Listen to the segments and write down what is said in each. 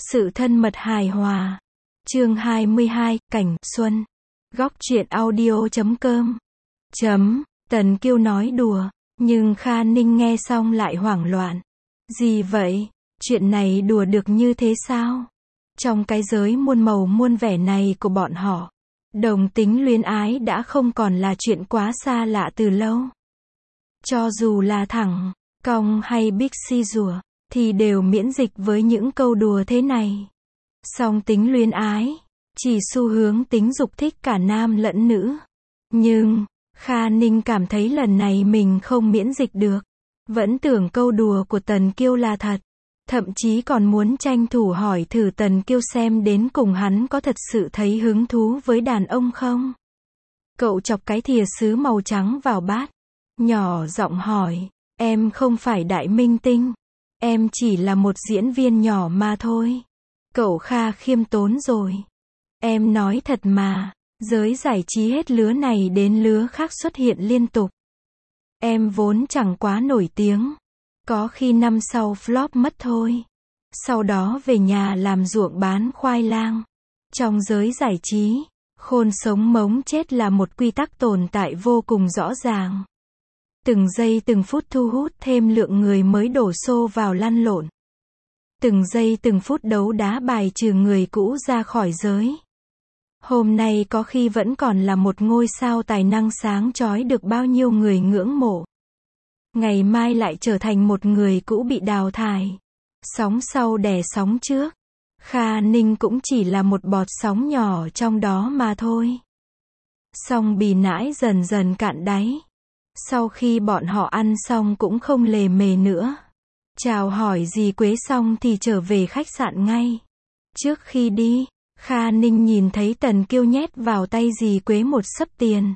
Sự thân mật hài hòa. Chương 22, Cảnh Xuân. Góc truyện audio.com. Tần Kiêu nói đùa, nhưng Kha Ninh nghe xong lại hoảng loạn. Gì vậy? Chuyện này đùa được như thế sao? Trong cái giới muôn màu muôn vẻ này của bọn họ, đồng tính luyến ái đã không còn là chuyện quá xa lạ từ lâu. Cho dù là thẳng, cong hay big si rùa, thì đều miễn dịch với những câu đùa thế này. Song tính luyến ái, chỉ xu hướng tính dục thích cả nam lẫn nữ. Nhưng, Kha Ninh cảm thấy lần này mình không miễn dịch được. Vẫn tưởng câu đùa của Tần Kiêu là thật. Thậm chí còn muốn tranh thủ hỏi thử Tần Kiêu xem đến cùng hắn có thật sự thấy hứng thú với đàn ông không. Cậu chọc cái thìa sứ màu trắng vào bát, nhỏ giọng hỏi, em không phải đại minh tinh, em chỉ là một diễn viên nhỏ mà thôi. Cậu Kha khiêm tốn rồi. Em nói thật mà, giới giải trí hết lứa này đến lứa khác xuất hiện liên tục. Em vốn chẳng quá nổi tiếng, có khi năm sau flop mất thôi. Sau đó về nhà làm ruộng bán khoai lang. Trong giới giải trí, khôn sống mống chết là một quy tắc tồn tại vô cùng rõ ràng. Từng giây từng phút thu hút thêm lượng người mới đổ xô vào lăn lộn. Từng giây từng phút đấu đá bài trừ người cũ ra khỏi giới. Hôm nay có khi vẫn còn là một ngôi sao tài năng sáng chói được bao nhiêu người ngưỡng mộ. Ngày mai lại trở thành một người cũ bị đào thải. Sóng sau đè sóng trước. Kha Ninh cũng chỉ là một bọt sóng nhỏ trong đó mà thôi. Song bì nãi dần dần cạn đáy. Sau khi bọn họ ăn xong cũng không lề mề nữa. Chào hỏi dì Quế xong thì trở về khách sạn ngay. Trước khi đi, Kha Ninh nhìn thấy Tần Kiêu nhét vào tay dì Quế một xấp tiền.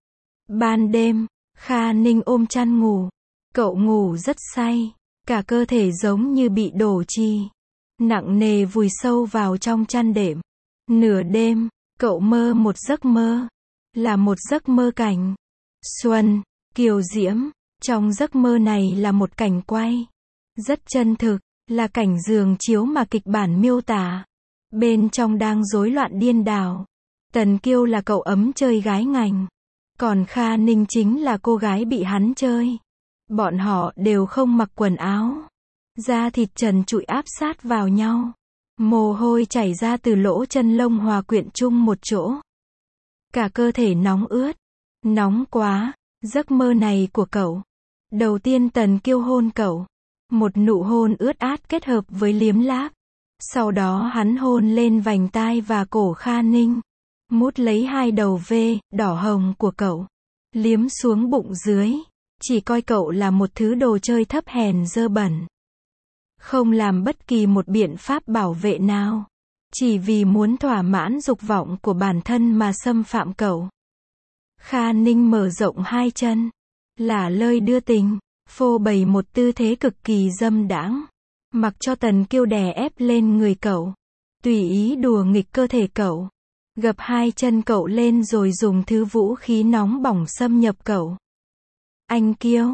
Ban đêm, Kha Ninh ôm chăn ngủ. Cậu ngủ rất say, cả cơ thể giống như bị đổ chì. Nặng nề vùi sâu vào trong chăn đệm. Nửa đêm, cậu mơ một giấc mơ. Là một giấc mơ cảnh xuân, kiều diễm. Trong giấc mơ này là một cảnh quay rất chân thực, là cảnh giường chiếu mà kịch bản miêu tả. Bên trong đang rối loạn điên đảo. Tần Kiêu là cậu ấm chơi gái ngành. Còn Kha Ninh chính là cô gái bị hắn chơi. Bọn họ đều không mặc quần áo. Da thịt trần trụi áp sát vào nhau. Mồ hôi chảy ra từ lỗ chân lông hòa quyện chung một chỗ. Cả cơ thể nóng ướt. Nóng quá. Giấc mơ này của cậu. Đầu tiên Tần Kiêu hôn cậu. Một nụ hôn ướt át kết hợp với liếm láp. Sau đó hắn hôn lên vành tai và cổ Kha Ninh. Mút lấy hai đầu V, đỏ hồng của cậu. Liếm xuống bụng dưới. Chỉ coi cậu là một thứ đồ chơi thấp hèn dơ bẩn. Không làm bất kỳ một biện pháp bảo vệ nào. Chỉ vì muốn thỏa mãn dục vọng của bản thân mà xâm phạm cậu. Kha Ninh mở rộng hai chân. Lả lơi đưa tình. Phô bày một tư thế cực kỳ dâm đãng. Mặc cho Tần Kiêu đè ép lên người cậu. Tùy ý đùa nghịch cơ thể cậu. Gập hai chân cậu lên rồi dùng thứ vũ khí nóng bỏng xâm nhập cậu. Anh Kiêu,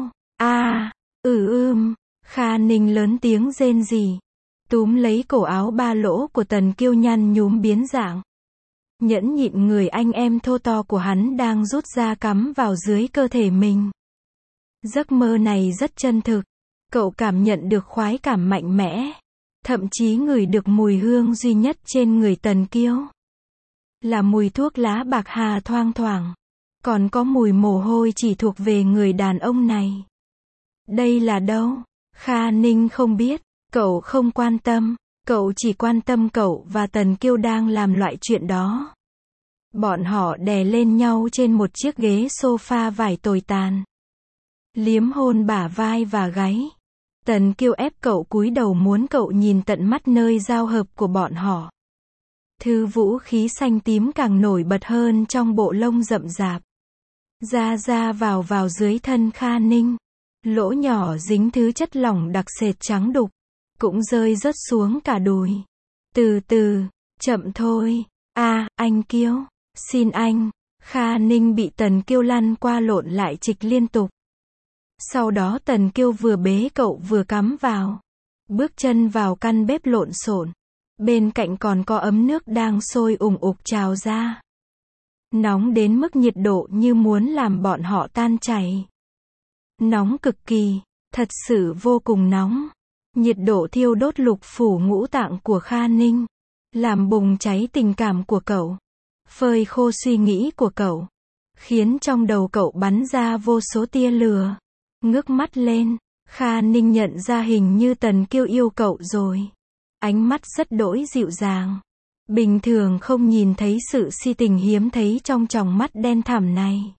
Kha Ninh lớn tiếng rên rỉ. Túm lấy cổ áo ba lỗ của Tần Kiêu nhăn nhúm biến dạng. Nhẫn nhịn người anh em thô to của hắn đang rút ra cắm vào dưới cơ thể mình. Giấc mơ này rất chân thực. Cậu cảm nhận được khoái cảm mạnh mẽ. Thậm chí ngửi được mùi hương duy nhất trên người Tần Kiêu. Là mùi thuốc lá bạc hà thoang thoảng. Còn có mùi mồ hôi chỉ thuộc về người đàn ông này. Đây là đâu? Kha Ninh không biết. Cậu không quan tâm. Cậu chỉ quan tâm cậu và Tần Kiêu đang làm loại chuyện đó. Bọn họ đè lên nhau trên một chiếc ghế sofa vải tồi tàn. Liếm hôn bả vai và gáy. Tần Kiêu ép cậu cúi đầu muốn cậu nhìn tận mắt nơi giao hợp của bọn họ. Thứ vũ khí xanh tím càng nổi bật hơn trong bộ lông rậm rạp. Ra vào dưới thân Kha Ninh. Lỗ nhỏ dính thứ chất lỏng đặc sệt trắng đục. Cũng rơi rớt xuống cả đùi. Từ từ, chậm thôi. Anh Kiêu, xin anh. Kha Ninh bị Tần Kiêu lăn qua lộn lại trịch liên tục. Sau đó Tần Kiêu vừa bế cậu vừa cắm vào. Bước chân vào căn bếp lộn xộn. Bên cạnh còn có ấm nước đang sôi ủng ục trào ra. Nóng đến mức nhiệt độ như muốn làm bọn họ tan chảy. Nóng cực kỳ, thật sự vô cùng nóng. Nhiệt độ thiêu đốt lục phủ ngũ tạng của Kha Ninh, làm bùng cháy tình cảm của cậu, phơi khô suy nghĩ của cậu, khiến trong đầu cậu bắn ra vô số tia lửa. Ngước mắt lên, Kha Ninh nhận ra hình như Tần Kiêu yêu cậu rồi. Ánh mắt rất đỗi dịu dàng. Bình thường không nhìn thấy sự si tình hiếm thấy trong tròng mắt đen thẳm này.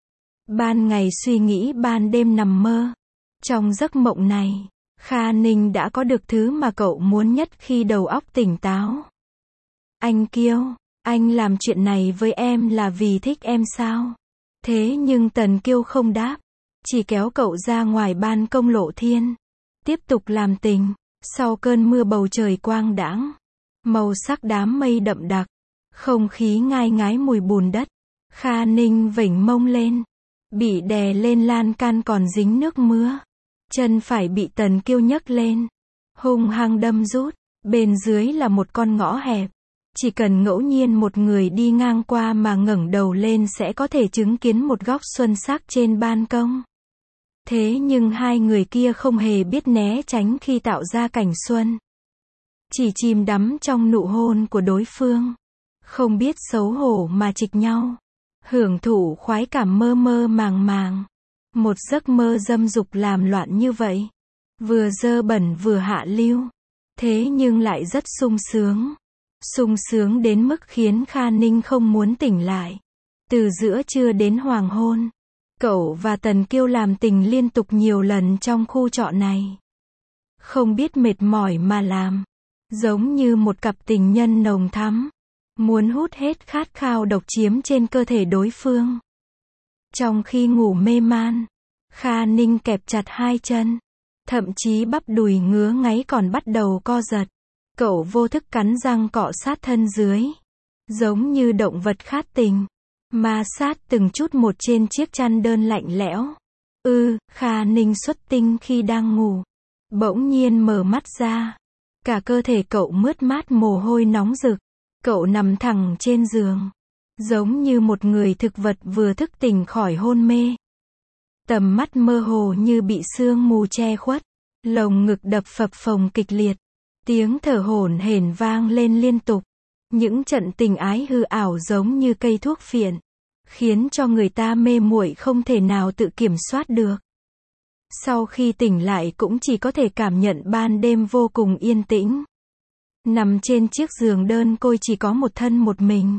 Ban ngày suy nghĩ, ban đêm nằm mơ. Trong giấc mộng này, Kha Ninh đã có được thứ mà cậu muốn nhất khi đầu óc tỉnh táo. Anh Kiêu, anh làm chuyện này với em là vì thích em sao? Thế nhưng Tần Kiêu không đáp, chỉ kéo cậu ra ngoài ban công lộ thiên, tiếp tục làm tình. Sau cơn mưa bầu trời quang đãng, màu sắc đám mây đậm đặc, không khí ngai ngái mùi bùn đất. Kha Ninh vểnh mông lên, bị đè lên lan can còn dính nước mưa. Chân phải bị Tần Kiêu nhấc lên, hung hăng đâm rút. Bên dưới là một con ngõ hẹp. Chỉ cần ngẫu nhiên một người đi ngang qua mà ngẩng đầu lên sẽ có thể chứng kiến một góc xuân sắc trên ban công. Thế nhưng hai người kia không hề biết né tránh khi tạo ra cảnh xuân. Chỉ chìm đắm trong nụ hôn của đối phương. Không biết xấu hổ mà chịch nhau. Hưởng thụ khoái cảm mơ mơ màng màng. Một giấc mơ dâm dục làm loạn như vậy. Vừa dơ bẩn vừa hạ lưu. Thế nhưng lại rất sung sướng. Sung sướng đến mức khiến Kha Ninh không muốn tỉnh lại. Từ giữa trưa đến hoàng hôn, cậu và Tần Kiêu làm tình liên tục nhiều lần trong khu trọ này. Không biết mệt mỏi mà làm. Giống như một cặp tình nhân nồng thắm. Muốn hút hết khát khao độc chiếm trên cơ thể đối phương. Trong khi ngủ mê man, Kha Ninh kẹp chặt hai chân. Thậm chí bắp đùi ngứa ngáy còn bắt đầu co giật. Cậu vô thức cắn răng cọ sát thân dưới. Giống như động vật khát tình. Ma sát từng chút một trên chiếc chăn đơn lạnh lẽo. Kha Ninh xuất tinh khi đang ngủ. Bỗng nhiên mở mắt ra. Cả cơ thể cậu mướt mát mồ hôi nóng rực. Cậu nằm thẳng trên giường. Giống như một người thực vật vừa thức tỉnh khỏi hôn mê. Tầm mắt mơ hồ như bị sương mù che khuất. Lồng ngực đập phập phồng kịch liệt. Tiếng thở hổn hển vang lên liên tục. Những trận tình ái hư ảo giống như cây thuốc phiện, khiến cho người ta mê muội không thể nào tự kiểm soát được. Sau khi tỉnh lại cũng chỉ có thể cảm nhận ban đêm vô cùng yên tĩnh. Nằm trên chiếc giường đơn côi chỉ có một thân một mình.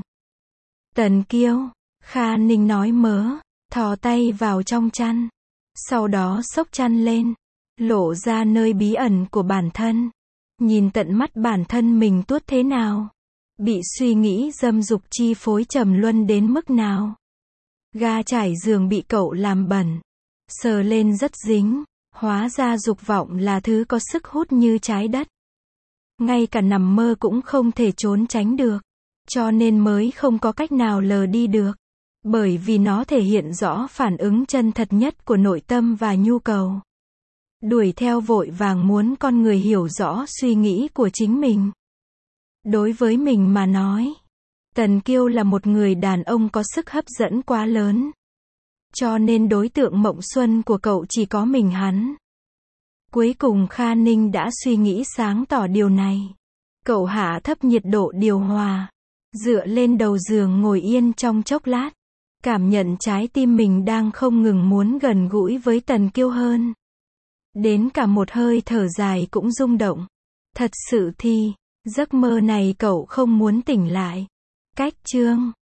Tần Kiêu, Kha Ninh nói mớ, thò tay vào trong chăn. Sau đó xốc chăn lên, lộ ra nơi bí ẩn của bản thân. Nhìn tận mắt bản thân mình tuốt thế nào. Bị suy nghĩ dâm dục chi phối trầm luân đến mức nào. Ga trải giường bị cậu làm bẩn. Sờ lên rất dính. Hóa ra dục vọng là thứ có sức hút như trái đất. Ngay cả nằm mơ cũng không thể trốn tránh được. Cho nên mới không có cách nào lờ đi được. Bởi vì nó thể hiện rõ phản ứng chân thật nhất của nội tâm và nhu cầu. Đuổi theo vội vàng muốn con người hiểu rõ suy nghĩ của chính mình. Đối với mình mà nói, Tần Kiêu là một người đàn ông có sức hấp dẫn quá lớn. Cho nên đối tượng mộng xuân của cậu chỉ có mình hắn. Cuối cùng Kha Ninh đã suy nghĩ sáng tỏ điều này. Cậu hạ thấp nhiệt độ điều hòa, dựa lên đầu giường ngồi yên trong chốc lát. Cảm nhận trái tim mình đang không ngừng muốn gần gũi với Tần Kiêu hơn. Đến cả một hơi thở dài cũng rung động. Thật sự thì, giấc mơ này cậu không muốn tỉnh lại. Cách chương